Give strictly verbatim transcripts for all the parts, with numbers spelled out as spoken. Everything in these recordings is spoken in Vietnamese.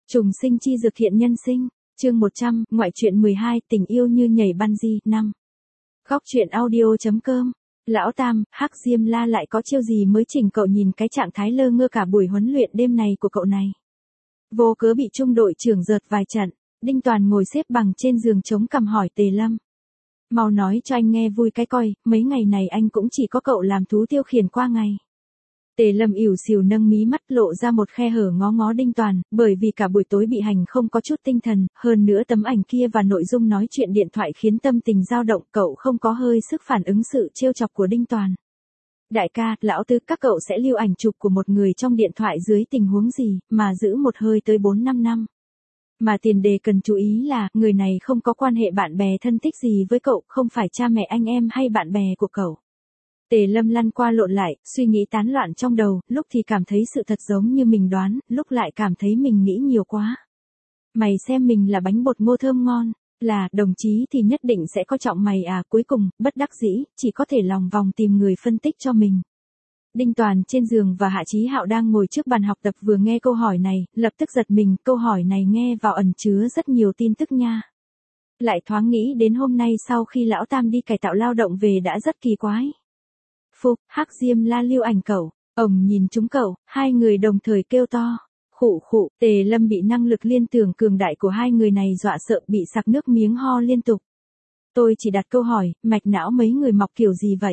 Trùng sinh chi dược thiện nhân sinh, chương một trăm, ngoại truyện mười hai, tình yêu như nhảy bungee, năm. Góc truyện audio.com. Lão Tam, Hắc Diêm La lại có chiêu gì mới chỉnh cậu nhìn cái trạng thái lơ ngơ cả buổi huấn luyện đêm này của cậu này. Vô cớ bị trung đội trưởng rợt vài trận, Đinh Toàn ngồi xếp bằng trên giường chống cằm hỏi Tề Lâm. Mau nói cho anh nghe vui cái coi, mấy ngày này anh cũng chỉ có cậu làm thú tiêu khiển qua ngày. Tề Lâm ỉu xìu nâng mí mắt lộ ra một khe hở ngó ngó Đinh Toàn, bởi vì cả buổi tối bị hành không có chút tinh thần, hơn nữa tấm ảnh kia và nội dung nói chuyện điện thoại khiến tâm tình dao động, cậu không có hơi sức phản ứng sự trêu chọc của Đinh Toàn. Đại ca, lão Tứ, các cậu sẽ lưu ảnh chụp của một người trong điện thoại dưới tình huống gì, mà giữ một hơi tới bốn năm năm. Mà tiền đề cần chú ý là, người này không có quan hệ bạn bè thân thích gì với cậu, không phải cha mẹ anh em hay bạn bè của cậu. Tề Lâm lăn qua lộn lại, suy nghĩ tán loạn trong đầu, lúc thì cảm thấy sự thật giống như mình đoán, lúc lại cảm thấy mình nghĩ nhiều quá. Mày xem mình là bánh bột ngô thơm ngon, là, đồng chí thì nhất định sẽ coi trọng mày à, cuối cùng, bất đắc dĩ, chỉ có thể lòng vòng tìm người phân tích cho mình. Đinh Toàn trên giường và Hạ Chí Hạo đang ngồi trước bàn học tập vừa nghe câu hỏi này, lập tức giật mình, câu hỏi này nghe vào ẩn chứa rất nhiều tin tức nha. Lại thoáng nghĩ đến hôm nay sau khi lão Tam đi cải tạo lao động về đã rất kỳ quái. Phục, Hắc Diêm La lưu ảnh cậu, ổng nhìn chúng cậu, hai người đồng thời kêu to. Khụ khụ, Tề Lâm bị năng lực liên tưởng cường đại của hai người này dọa sợ bị sặc nước miếng ho liên tục. Tôi chỉ đặt câu hỏi, mạch não mấy người mọc kiểu gì vậy?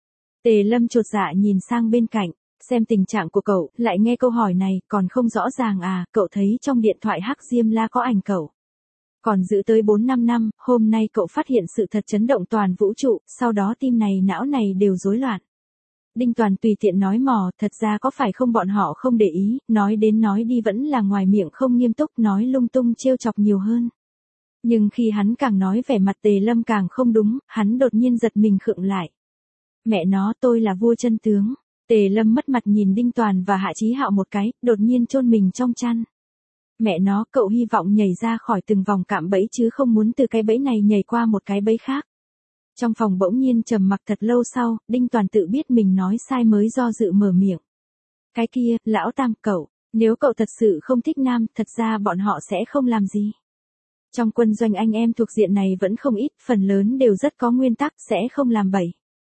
Tề Lâm chột dạ nhìn sang bên cạnh, xem tình trạng của cậu, lại nghe câu hỏi này, còn không rõ ràng à, cậu thấy trong điện thoại Hắc Diêm La có ảnh cậu. Còn giữ tới bốn năm năm, hôm nay cậu phát hiện sự thật chấn động toàn vũ trụ, sau đó tim này não này đều rối loạn. Đinh Toàn tùy tiện nói mò, thật ra có phải không bọn họ không để ý, nói đến nói đi vẫn là ngoài miệng không nghiêm túc, nói lung tung trêu chọc nhiều hơn. Nhưng khi hắn càng nói vẻ mặt Tề Lâm càng không đúng, hắn đột nhiên giật mình khựng lại. Mẹ nó, tôi là vua chân tướng. Tề Lâm mất mặt nhìn Đinh Toàn và Hạ Chí Hạo một cái, đột nhiên chôn mình trong chăn. Mẹ nó, cậu hy vọng nhảy ra khỏi từng vòng cạm bẫy chứ không muốn từ cái bẫy này nhảy qua một cái bẫy khác. Trong phòng bỗng nhiên trầm mặc thật lâu sau, Đinh Toàn tự biết mình nói sai mới do dự mở miệng. Cái kia, lão Tam, cậu, nếu cậu thật sự không thích nam, thật ra bọn họ sẽ không làm gì. Trong quân doanh anh em thuộc diện này vẫn không ít, phần lớn đều rất có nguyên tắc, sẽ không làm bậy.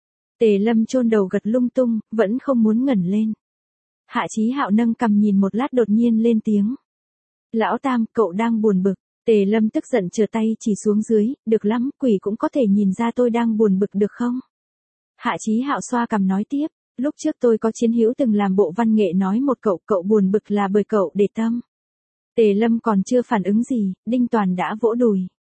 Tề Lâm chôn đầu gật lung tung, vẫn không muốn ngẩng lên. Hạ Chí Hạo nâng cằm nhìn một lát đột nhiên lên tiếng. Lão Tam, cậu đang buồn bực. Tề Lâm tức giận trở tay chỉ xuống dưới, được lắm, quỷ cũng có thể nhìn ra tôi đang buồn bực được không? Hạ Chí Hạo xoa cằm nói tiếp, lúc trước tôi có chiến hữu từng làm bộ văn nghệ nói một cậu, cậu buồn bực là bởi cậu để tâm. Tề Lâm còn chưa phản ứng gì, Đinh Toàn đã vỗ đùi.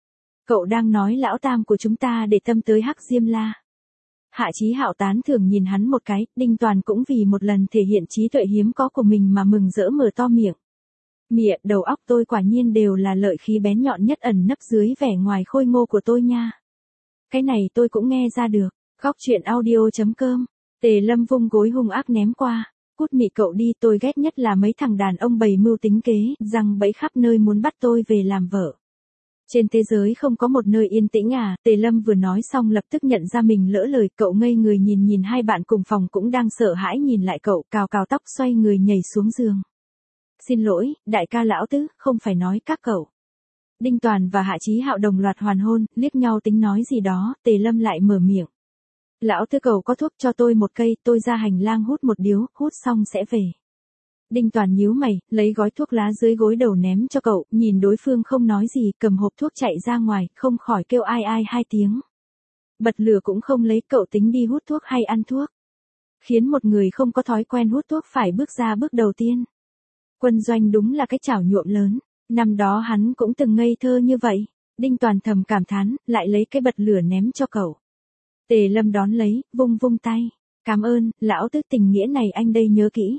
Cậu đang nói lão Tam của chúng ta để tâm tới Hắc Diêm La. Hạ Chí Hạo tán thưởng nhìn hắn một cái, Đinh Toàn cũng vì một lần thể hiện trí tuệ hiếm có của mình mà mừng rỡ mở to miệng. Mịa, đầu óc tôi quả nhiên đều là lợi khí bén nhọn nhất ẩn nấp dưới vẻ ngoài khôi ngô của tôi nha. Cái này tôi cũng nghe ra được. Góc truyện audio.com. Tề Lâm vung gối hung ác ném qua. Cút mị cậu đi, tôi ghét nhất là mấy thằng đàn ông bày mưu tính kế, rằng bẫy khắp nơi muốn bắt tôi về làm vợ. Trên thế giới không có một nơi yên tĩnh à, Tề Lâm vừa nói xong lập tức nhận ra mình lỡ lời, cậu ngây người nhìn nhìn hai bạn cùng phòng cũng đang sợ hãi nhìn lại cậu, cào cào tóc xoay người nhảy xuống giường. Xin lỗi, đại ca lão Tứ, không phải nói các cậu. Đinh Toàn và Hạ Chí Hạo đồng loạt hoàn hôn, liếc nhau tính nói gì đó, Tề Lâm lại mở miệng. Lão Tứ cậu có thuốc cho tôi một cây, tôi ra hành lang hút một điếu, hút xong sẽ về. Đinh Toàn nhíu mày, lấy gói thuốc lá dưới gối đầu ném cho cậu, nhìn đối phương không nói gì, cầm hộp thuốc chạy ra ngoài, không khỏi kêu ai ai hai tiếng. Bật lửa cũng không lấy, cậu tính đi hút thuốc hay ăn thuốc. Khiến một người không có thói quen hút thuốc phải bước ra bước đầu tiên. Quân doanh đúng là cái chảo nhuộm lớn, năm đó hắn cũng từng ngây thơ như vậy. Đinh Toàn thầm cảm thán, lại lấy cái bật lửa ném cho cậu. Tề Lâm đón lấy, vung vung tay. Cảm ơn, lão Tứ, tình nghĩa này anh đây nhớ kỹ.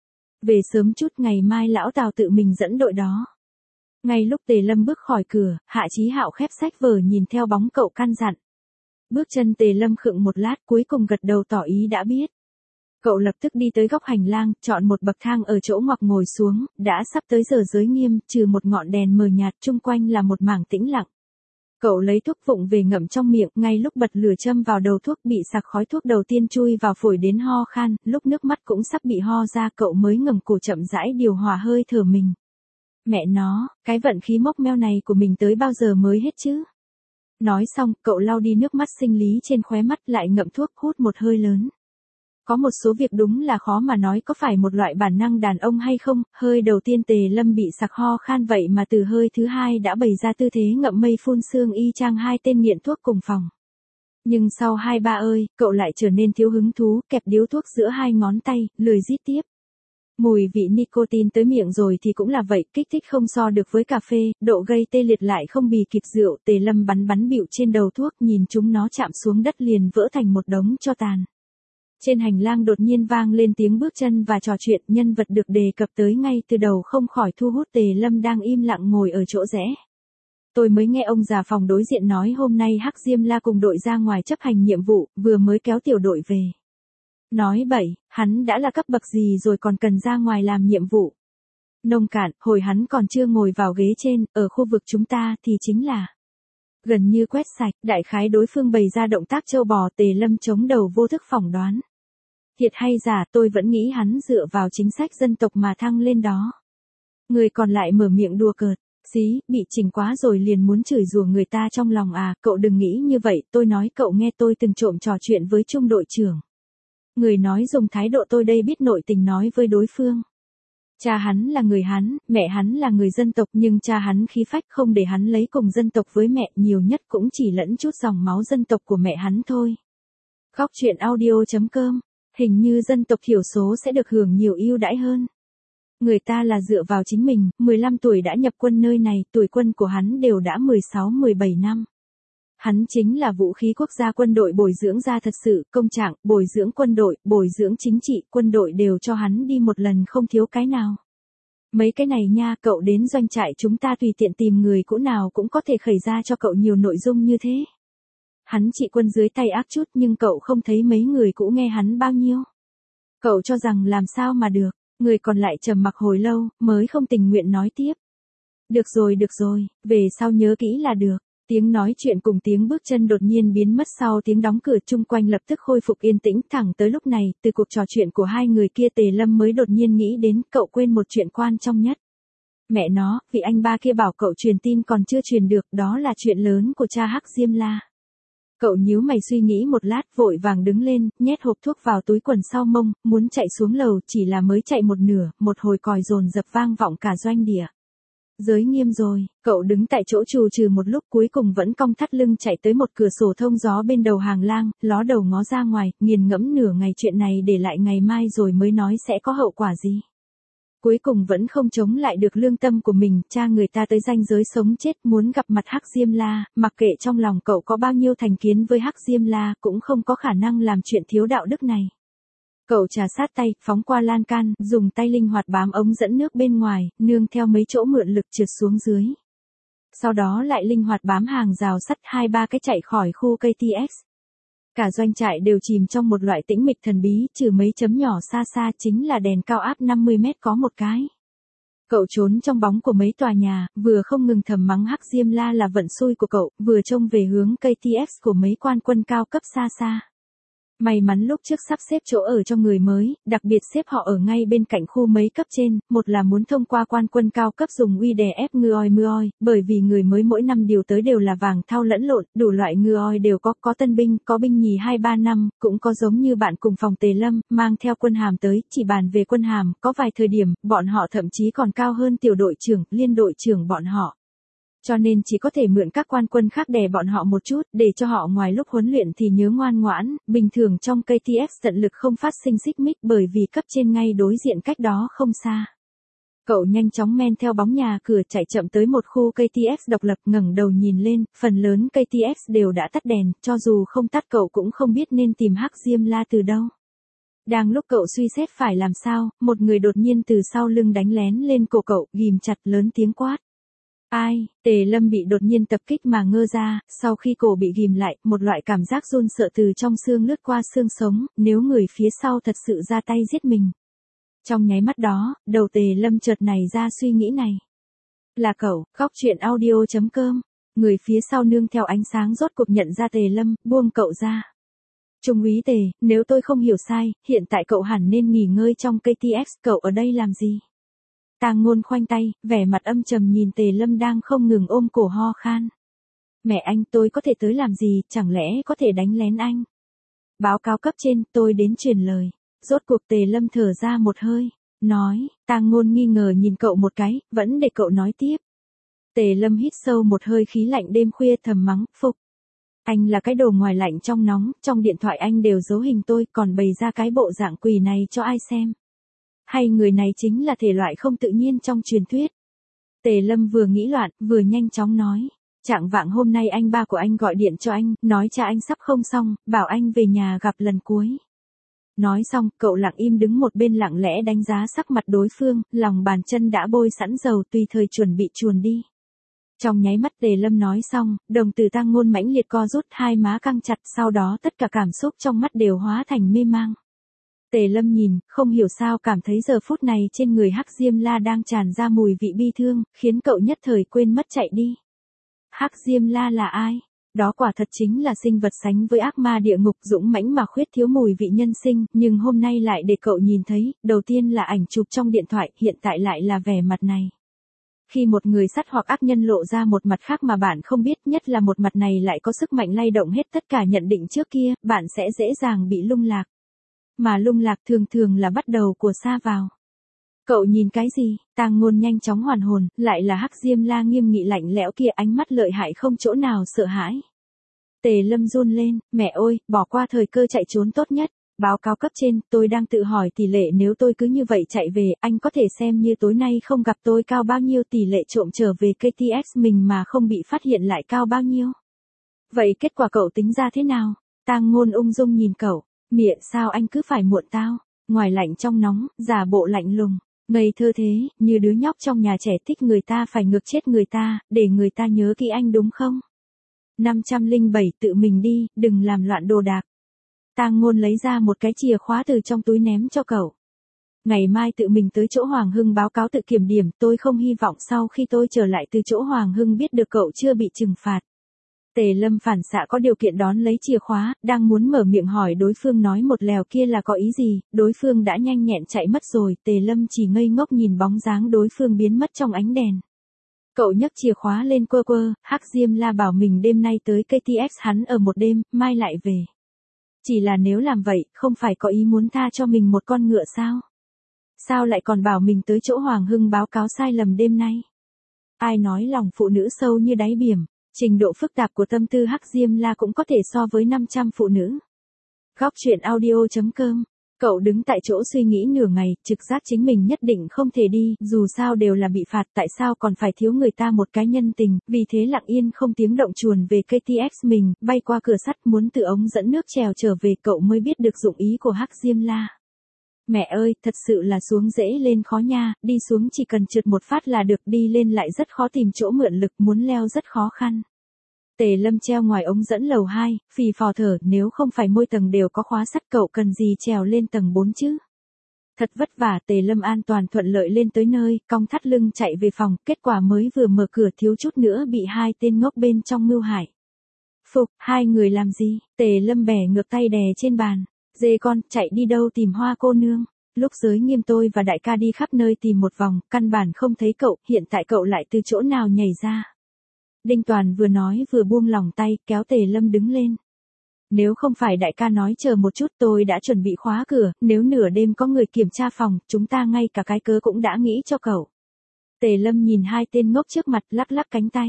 Về sớm chút, ngày mai lão Tào tự mình dẫn đội đó. Ngay lúc Tề Lâm bước khỏi cửa, Hạ Chí Hạo khép sách vở nhìn theo bóng cậu căn dặn. Bước chân Tề Lâm khựng một lát, cuối cùng gật đầu tỏ ý đã biết. Cậu lập tức đi tới góc hành lang, chọn một bậc thang ở chỗ ngoặc ngồi xuống, đã sắp tới giờ giới nghiêm, trừ một ngọn đèn mờ nhạt, chung quanh là một mảng tĩnh lặng. Cậu lấy thuốc vụng về ngậm trong miệng, ngay lúc bật lửa châm vào đầu thuốc bị sặc khói thuốc đầu tiên chui vào phổi đến ho khan, lúc nước mắt cũng sắp bị ho ra cậu mới ngẩng cổ chậm rãi điều hòa hơi thở mình. Mẹ nó, cái vận khí mốc meo này của mình tới bao giờ mới hết chứ? Nói xong, cậu lau đi nước mắt sinh lý trên khóe mắt lại ngậm thuốc hút một hơi lớn. Có một số việc đúng là khó mà nói có phải một loại bản năng đàn ông hay không, hơi đầu tiên Tề Lâm bị sặc ho khan vậy mà từ hơi thứ hai đã bày ra tư thế ngậm mây phun sương y chang hai tên nghiện thuốc cùng phòng. Nhưng sau hai ba ơi, cậu lại trở nên thiếu hứng thú, kẹp điếu thuốc giữa hai ngón tay, lười rít tiếp. Mùi vị nicotine tới miệng rồi thì cũng là vậy, kích thích không so được với cà phê, độ gây tê liệt lại không bì kịp rượu. Tề Lâm bắn bắn bịu trên đầu thuốc, nhìn chúng nó chạm xuống đất liền vỡ thành một đống tro tàn. Trên hành lang đột nhiên vang lên tiếng bước chân và trò chuyện, nhân vật được đề cập tới ngay từ đầu không khỏi thu hút Tề Lâm đang im lặng ngồi ở chỗ rẽ. Tôi mới nghe ông già phòng đối diện nói hôm nay Hắc Diêm La cùng đội ra ngoài chấp hành nhiệm vụ, vừa mới kéo tiểu đội về. Nói bậy, hắn đã là cấp bậc gì rồi còn cần ra ngoài làm nhiệm vụ. Nông cạn, hồi hắn còn chưa ngồi vào ghế trên, ở khu vực chúng ta thì chính là gần như quét sạch, đại khái đối phương bày ra động tác trâu bò. Tề Lâm chống đầu vô thức phỏng đoán. Thiệt hay giả, tôi vẫn nghĩ hắn dựa vào chính sách dân tộc mà thăng lên đó. Người còn lại mở miệng đùa cợt. Xí, bị chỉnh quá rồi liền muốn chửi rủa người ta trong lòng à, cậu đừng nghĩ như vậy, tôi nói cậu nghe tôi từng trộm trò chuyện với trung đội trưởng. Người nói dùng thái độ tôi đây biết nội tình nói với đối phương. Cha hắn là người Hán, mẹ hắn là người dân tộc nhưng cha hắn khí phách không để hắn lấy cùng dân tộc với mẹ, nhiều nhất cũng chỉ lẫn chút dòng máu dân tộc của mẹ hắn thôi. Góc truyện audio chấm com, hình như dân tộc thiểu số sẽ được hưởng nhiều ưu đãi hơn. Người ta là dựa vào chính mình, mười lăm tuổi đã nhập quân nơi này, tuổi quân của hắn đều đã mười sáu mười bảy năm. Hắn chính là vũ khí quốc gia, quân đội bồi dưỡng ra thật sự, công trạng, bồi dưỡng quân đội, bồi dưỡng chính trị, quân đội đều cho hắn đi một lần không thiếu cái nào. Mấy cái này nha, cậu đến doanh trại chúng ta tùy tiện tìm người cũ nào cũng có thể khởi ra cho cậu nhiều nội dung như thế. Hắn trị quân dưới tay ác chút nhưng cậu không thấy mấy người cũ nghe hắn bao nhiêu. Cậu cho rằng làm sao mà được. Người còn lại trầm mặc hồi lâu, mới không tình nguyện nói tiếp. Được rồi được rồi, về sau nhớ kỹ là được. Tiếng nói chuyện cùng tiếng bước chân đột nhiên biến mất sau tiếng đóng cửa, chung quanh lập tức khôi phục yên tĩnh. Thẳng tới lúc này, từ cuộc trò chuyện của hai người kia Tề Lâm mới đột nhiên nghĩ đến, cậu quên một chuyện quan trọng nhất. Mẹ nó, vị anh ba kia bảo cậu truyền tin còn chưa truyền được, đó là chuyện lớn của cha Hắc Diêm La. Cậu nhíu mày suy nghĩ một lát, vội vàng đứng lên, nhét hộp thuốc vào túi quần sau mông, muốn chạy xuống lầu, chỉ là mới chạy một nửa, một hồi còi dồn dập vang vọng cả doanh địa. Giới nghiêm rồi, cậu đứng tại chỗ trù trừ một lúc cuối cùng vẫn cong thắt lưng chạy tới một cửa sổ thông gió bên đầu hàng lang, ló đầu ngó ra ngoài, nghiền ngẫm nửa ngày chuyện này để lại ngày mai rồi mới nói sẽ có hậu quả gì. Cuối cùng vẫn không chống lại được lương tâm của mình, cha người ta tới ranh giới sống chết muốn gặp mặt Hắc Diêm La, mặc kệ trong lòng cậu có bao nhiêu thành kiến với Hắc Diêm La cũng không có khả năng làm chuyện thiếu đạo đức này. Cậu trà sát tay, phóng qua lan can, dùng tay linh hoạt bám ống dẫn nước bên ngoài, nương theo mấy chỗ mượn lực trượt xuống dưới. Sau đó lại linh hoạt bám hàng rào sắt hai ba cái chạy khỏi khu ca tê ét. Cả doanh trại đều chìm trong một loại tĩnh mịch thần bí, trừ mấy chấm nhỏ xa xa chính là đèn cao áp năm mươi mét có một cái. Cậu trốn trong bóng của mấy tòa nhà, vừa không ngừng thầm mắng Hắc Diêm La là vận xui của cậu, vừa trông về hướng ca tê ét của mấy quan quân cao cấp xa xa. May mắn lúc trước sắp xếp chỗ ở cho người mới, đặc biệt xếp họ ở ngay bên cạnh khu mấy cấp trên, một là muốn thông qua quan quân cao cấp dùng uy đè ép ngư oi mưa oi, bởi vì người mới mỗi năm điều tới đều là vàng thau lẫn lộn, đủ loại ngư oi đều có, có tân binh, có binh nhì hai ba năm, cũng có giống như bạn cùng phòng Tề Lâm, mang theo quân hàm tới, chỉ bàn về quân hàm, có vài thời điểm, bọn họ thậm chí còn cao hơn tiểu đội trưởng, liên đội trưởng bọn họ. Cho nên chỉ có thể mượn các quan quân khác đè bọn họ một chút, để cho họ ngoài lúc huấn luyện thì nhớ ngoan ngoãn, bình thường trong ca tê ét tận lực không phát sinh xích mích bởi vì cấp trên ngay đối diện cách đó không xa. Cậu nhanh chóng men theo bóng nhà cửa chạy chậm tới một khu ca tê ét độc lập, ngẩng đầu nhìn lên, phần lớn ca tê ét đều đã tắt đèn, cho dù không tắt cậu cũng không biết nên tìm Hắc Diêm La từ đâu. Đang lúc cậu suy xét phải làm sao, một người đột nhiên từ sau lưng đánh lén lên cổ cậu, ghim chặt lớn tiếng quát. Ai, Tề Lâm bị đột nhiên tập kích mà ngơ ra, sau khi cổ bị ghim lại, một loại cảm giác run sợ từ trong xương lướt qua xương sống, nếu người phía sau thật sự ra tay giết mình. Trong nháy mắt đó, đầu Tề Lâm chợt nảy ra suy nghĩ này. Là cậu, góc truyện audio chấm com, người phía sau nương theo ánh sáng rốt cuộc nhận ra Tề Lâm, buông cậu ra. Trung úy Tề, nếu tôi không hiểu sai, hiện tại cậu hẳn nên nghỉ ngơi trong ca tê ét, cậu ở đây làm gì? Tang Ngôn khoanh tay, vẻ mặt âm trầm nhìn Tề Lâm đang không ngừng ôm cổ ho khan. Mẹ anh, tôi có thể tới làm gì, chẳng lẽ có thể đánh lén anh? Báo cáo cấp trên, tôi đến truyền lời. Rốt cuộc Tề Lâm thở ra một hơi, nói. Tang Ngôn nghi ngờ nhìn cậu một cái, vẫn để cậu nói tiếp. Tề Lâm hít sâu một hơi khí lạnh đêm khuya thầm mắng, phục. Anh là cái đồ ngoài lạnh trong nóng, trong điện thoại anh đều giấu hình tôi, còn bày ra cái bộ dạng quỷ này cho ai xem. Hay người này chính là thể loại không tự nhiên trong truyền thuyết. Tề Lâm vừa nghĩ loạn, vừa nhanh chóng nói. Trạng vạng hôm nay anh ba của anh gọi điện cho anh, nói cha anh sắp không xong, bảo anh về nhà gặp lần cuối. Nói xong, cậu lặng im đứng một bên lặng lẽ đánh giá sắc mặt đối phương, lòng bàn chân đã bôi sẵn dầu tùy thời chuẩn bị chuồn đi. Trong nháy mắt Tề Lâm nói xong, đồng tử Tang Ngôn mãnh liệt co rút, hai má căng chặt, sau đó tất cả cảm xúc trong mắt đều hóa thành mê mang. Tề Lâm nhìn, không hiểu sao cảm thấy giờ phút này trên người Hắc Diêm La đang tràn ra mùi vị bi thương, khiến cậu nhất thời quên mất chạy đi. Hắc Diêm La là ai? Đó quả thật chính là sinh vật sánh với ác ma địa ngục, dũng mãnh mà khuyết thiếu mùi vị nhân sinh, nhưng hôm nay lại để cậu nhìn thấy, đầu tiên là ảnh chụp trong điện thoại, hiện tại lại là vẻ mặt này. Khi một người sát hoặc ác nhân lộ ra một mặt khác mà bạn không biết, nhất là một mặt này lại có sức mạnh lay động hết tất cả nhận định trước kia, bạn sẽ dễ dàng bị lung lạc. Mà lung lạc thường thường là bắt đầu của sa vào. Cậu nhìn cái gì? Tang Ngôn nhanh chóng hoàn hồn, lại là Hắc Diêm La nghiêm nghị lạnh lẽo kia, ánh mắt lợi hại không chỗ nào sợ hãi. Tề Lâm run lên, mẹ ơi, bỏ qua thời cơ chạy trốn tốt nhất. Báo cáo cấp trên, tôi đang tự hỏi tỷ lệ nếu tôi cứ như vậy chạy về, anh có thể xem như tối nay không gặp tôi cao bao nhiêu, tỷ lệ trộm trở về ca tê ét mình mà không bị phát hiện lại cao bao nhiêu. Vậy kết quả cậu tính ra thế nào? Tang Ngôn ung dung nhìn cậu, mẹ sao anh cứ phải muộn tao, ngoài lạnh trong nóng, giả bộ lạnh lùng, ngây thơ thế, như đứa nhóc trong nhà trẻ thích người ta phải ngược chết người ta, để người ta nhớ kỹ anh đúng không? năm trăm lẻ bảy tự mình đi, đừng làm loạn đồ đạc. Tang Ngôn lấy ra một cái chìa khóa từ trong túi ném cho cậu. Ngày mai tự mình tới chỗ Hoàng Hưng báo cáo tự kiểm điểm, tôi không hy vọng sau khi tôi trở lại từ chỗ Hoàng Hưng biết được cậu chưa bị trừng phạt. Tề Lâm phản xạ có điều kiện đón lấy chìa khóa, đang muốn mở miệng hỏi đối phương nói một lèo kia là có ý gì, đối phương đã nhanh nhẹn chạy mất rồi, Tề Lâm chỉ ngây ngốc nhìn bóng dáng đối phương biến mất trong ánh đèn. Cậu nhấc chìa khóa lên quơ quơ, Hắc Diêm La bảo mình đêm nay tới ca tê ét hắn ở một đêm, mai lại về. Chỉ là nếu làm vậy, không phải có ý muốn tha cho mình một con ngựa sao? Sao lại còn bảo mình tới chỗ Hoàng Hưng báo cáo sai lầm đêm nay? Ai nói lòng phụ nữ sâu như đáy biển, trình độ phức tạp của tâm tư Hắc Diêm La cũng có thể so với năm trăm phụ nữ. Góc truyện audio chấm com. Cậu đứng tại chỗ suy nghĩ nửa ngày, trực giác chính mình nhất định không thể đi, dù sao đều là bị phạt, tại sao còn phải thiếu người ta một cái nhân tình, vì thế lặng yên không tiếng động chuồn về ca tê ét mình, bay qua cửa sắt muốn từ ống dẫn nước trèo trở về, cậu mới biết được dụng ý của Hắc Diêm La. Mẹ ơi, thật sự là xuống dễ lên khó nha, đi xuống chỉ cần trượt một phát là được, đi lên lại rất khó tìm chỗ mượn lực, muốn leo rất khó khăn. Tề Lâm treo ngoài ống dẫn lầu hai, phì phò thở, nếu không phải môi tầng đều có khóa sắt cậu cần gì trèo lên tầng bốn chứ. Thật vất vả, Tề Lâm an toàn thuận lợi lên tới nơi, cong thắt lưng chạy về phòng, kết quả mới vừa mở cửa thiếu chút nữa bị hai tên ngốc bên trong mưu hại. Phục, hai người làm gì? Tề Lâm bẻ ngược tay đè trên bàn. Dê con, chạy đi đâu tìm Hoa cô nương? Lúc giới nghiêm tôi và đại ca đi khắp nơi tìm một vòng, căn bản không thấy cậu, hiện tại cậu lại từ chỗ nào nhảy ra? Đinh Toàn vừa nói vừa buông lỏng tay, kéo Tề Lâm đứng lên. Nếu không phải đại ca nói chờ một chút tôi đã chuẩn bị khóa cửa, nếu nửa đêm có người kiểm tra phòng, chúng ta ngay cả cái cớ cũng đã nghĩ cho cậu. Tề Lâm nhìn hai tên ngốc trước mặt lắc lắc cánh tay.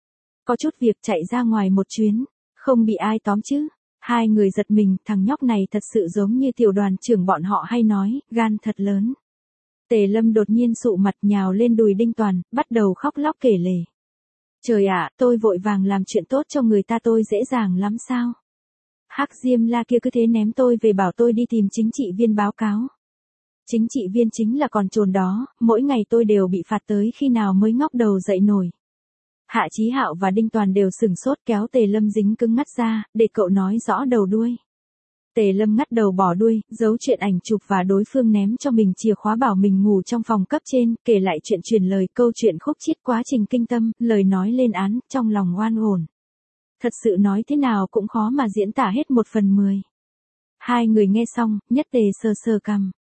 Có chút việc chạy ra ngoài một chuyến, không bị ai tóm chứ. Hai người giật mình, thằng nhóc này thật sự giống như tiểu đoàn trưởng bọn họ hay nói, gan thật lớn. Tề Lâm đột nhiên sụ mặt nhào lên đùi Đinh Toàn, bắt đầu khóc lóc kể lể. Trời ạ, tôi vội vàng làm chuyện tốt cho người ta tôi dễ dàng lắm sao? Hắc Diêm La kia cứ thế ném tôi về bảo tôi đi tìm chính trị viên báo cáo. Chính trị viên chính là con trồn đó, mỗi ngày tôi đều bị phạt tới khi nào mới ngóc đầu dậy nổi. Hạ Chí Hạo và Đinh Toàn đều sửng sốt kéo Tề Lâm dính cứng ngắt ra, để cậu nói rõ đầu đuôi. Tề Lâm ngắt đầu bỏ đuôi, giấu chuyện ảnh chụp và đối phương ném cho mình chìa khóa bảo mình ngủ trong phòng cấp trên, kể lại chuyện truyền lời, câu chuyện khúc chiết quá trình kinh tâm, lời nói lên án, trong lòng oan ổn. Thật sự nói thế nào cũng khó mà diễn tả hết một phần mười. Hai người nghe xong, nhất tề sờ sờ cằm.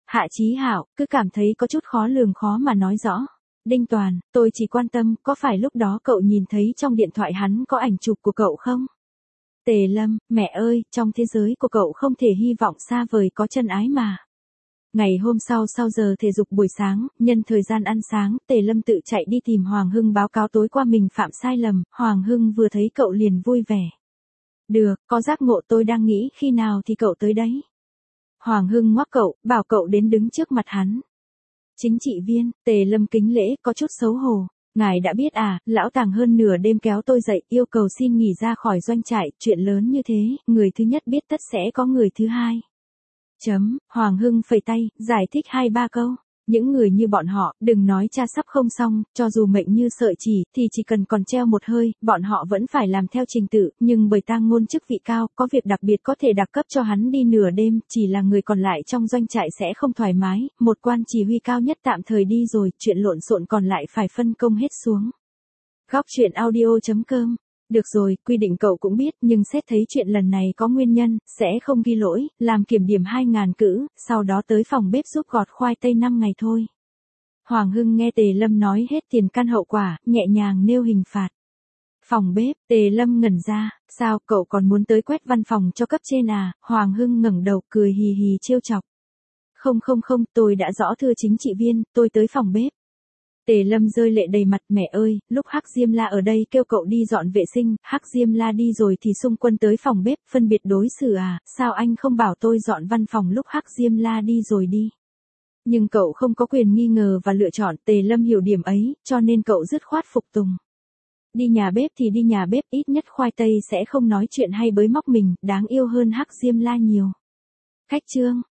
Hạ Chí Hạo, cứ cảm thấy có chút khó lường khó mà nói rõ. Đinh Toàn, tôi chỉ quan tâm, có phải lúc đó cậu nhìn thấy trong điện thoại hắn có ảnh chụp của cậu không? Tề Lâm, mẹ ơi, trong thế giới của cậu không thể hy vọng xa vời có chân ái mà. Ngày hôm sau sau giờ thể dục buổi sáng, nhân thời gian ăn sáng, Tề Lâm tự chạy đi tìm Hoàng Hưng báo cáo tối qua mình phạm sai lầm, Hoàng Hưng vừa thấy cậu liền vui vẻ. Được, có giác ngộ tôi đang nghĩ khi nào thì cậu tới đấy. Hoàng Hưng ngoắc cậu, bảo cậu đến đứng trước mặt hắn. Chính trị viên, Tề Lâm kính lễ, có chút xấu hổ. Ngài đã biết à, lão Tàng hơn nửa đêm kéo tôi dậy, yêu cầu xin nghỉ ra khỏi doanh trại, chuyện lớn như thế, người thứ nhất biết tất sẽ có người thứ hai. Chấm, Hoàng Hưng phẩy tay, giải thích hai ba câu. Những người như bọn họ, đừng nói cha sắp không xong, cho dù mệnh như sợi chỉ, thì chỉ cần còn treo một hơi, bọn họ vẫn phải làm theo trình tự, nhưng bởi tang ngôn chức vị cao, có việc đặc biệt có thể đặc cấp cho hắn đi nửa đêm, chỉ là người còn lại trong doanh trại sẽ không thoải mái, một quan chỉ huy cao nhất tạm thời đi rồi, chuyện lộn xộn còn lại phải phân công hết xuống. Góc chuyện audio chấm com. Được rồi, quy định cậu cũng biết, nhưng xét thấy chuyện lần này có nguyên nhân, sẽ không ghi lỗi, làm kiểm điểm hai ngàn cữ, sau đó tới phòng bếp giúp gọt khoai tây năm ngày thôi. Hoàng Hưng nghe Tề Lâm nói hết tiền căn hậu quả, nhẹ nhàng nêu hình phạt. Phòng bếp, Tề Lâm ngẩn ra, sao cậu còn muốn tới quét văn phòng cho cấp trên à? Hoàng Hưng ngẩng đầu cười hì hì trêu chọc. Không không không, tôi đã rõ thưa chính trị viên, tôi tới phòng bếp. Tề Lâm rơi lệ đầy mặt, mẹ ơi, lúc Hắc Diêm La ở đây kêu cậu đi dọn vệ sinh, Hắc Diêm La đi rồi thì xung quân tới phòng bếp, phân biệt đối xử à, sao anh không bảo tôi dọn văn phòng lúc Hắc Diêm La đi rồi đi. Nhưng cậu không có quyền nghi ngờ và lựa chọn, Tề Lâm hiểu điểm ấy, cho nên cậu dứt khoát phục tùng. Đi nhà bếp thì đi nhà bếp, ít nhất khoai tây sẽ không nói chuyện hay bới móc mình, đáng yêu hơn Hắc Diêm La nhiều. Khách trương.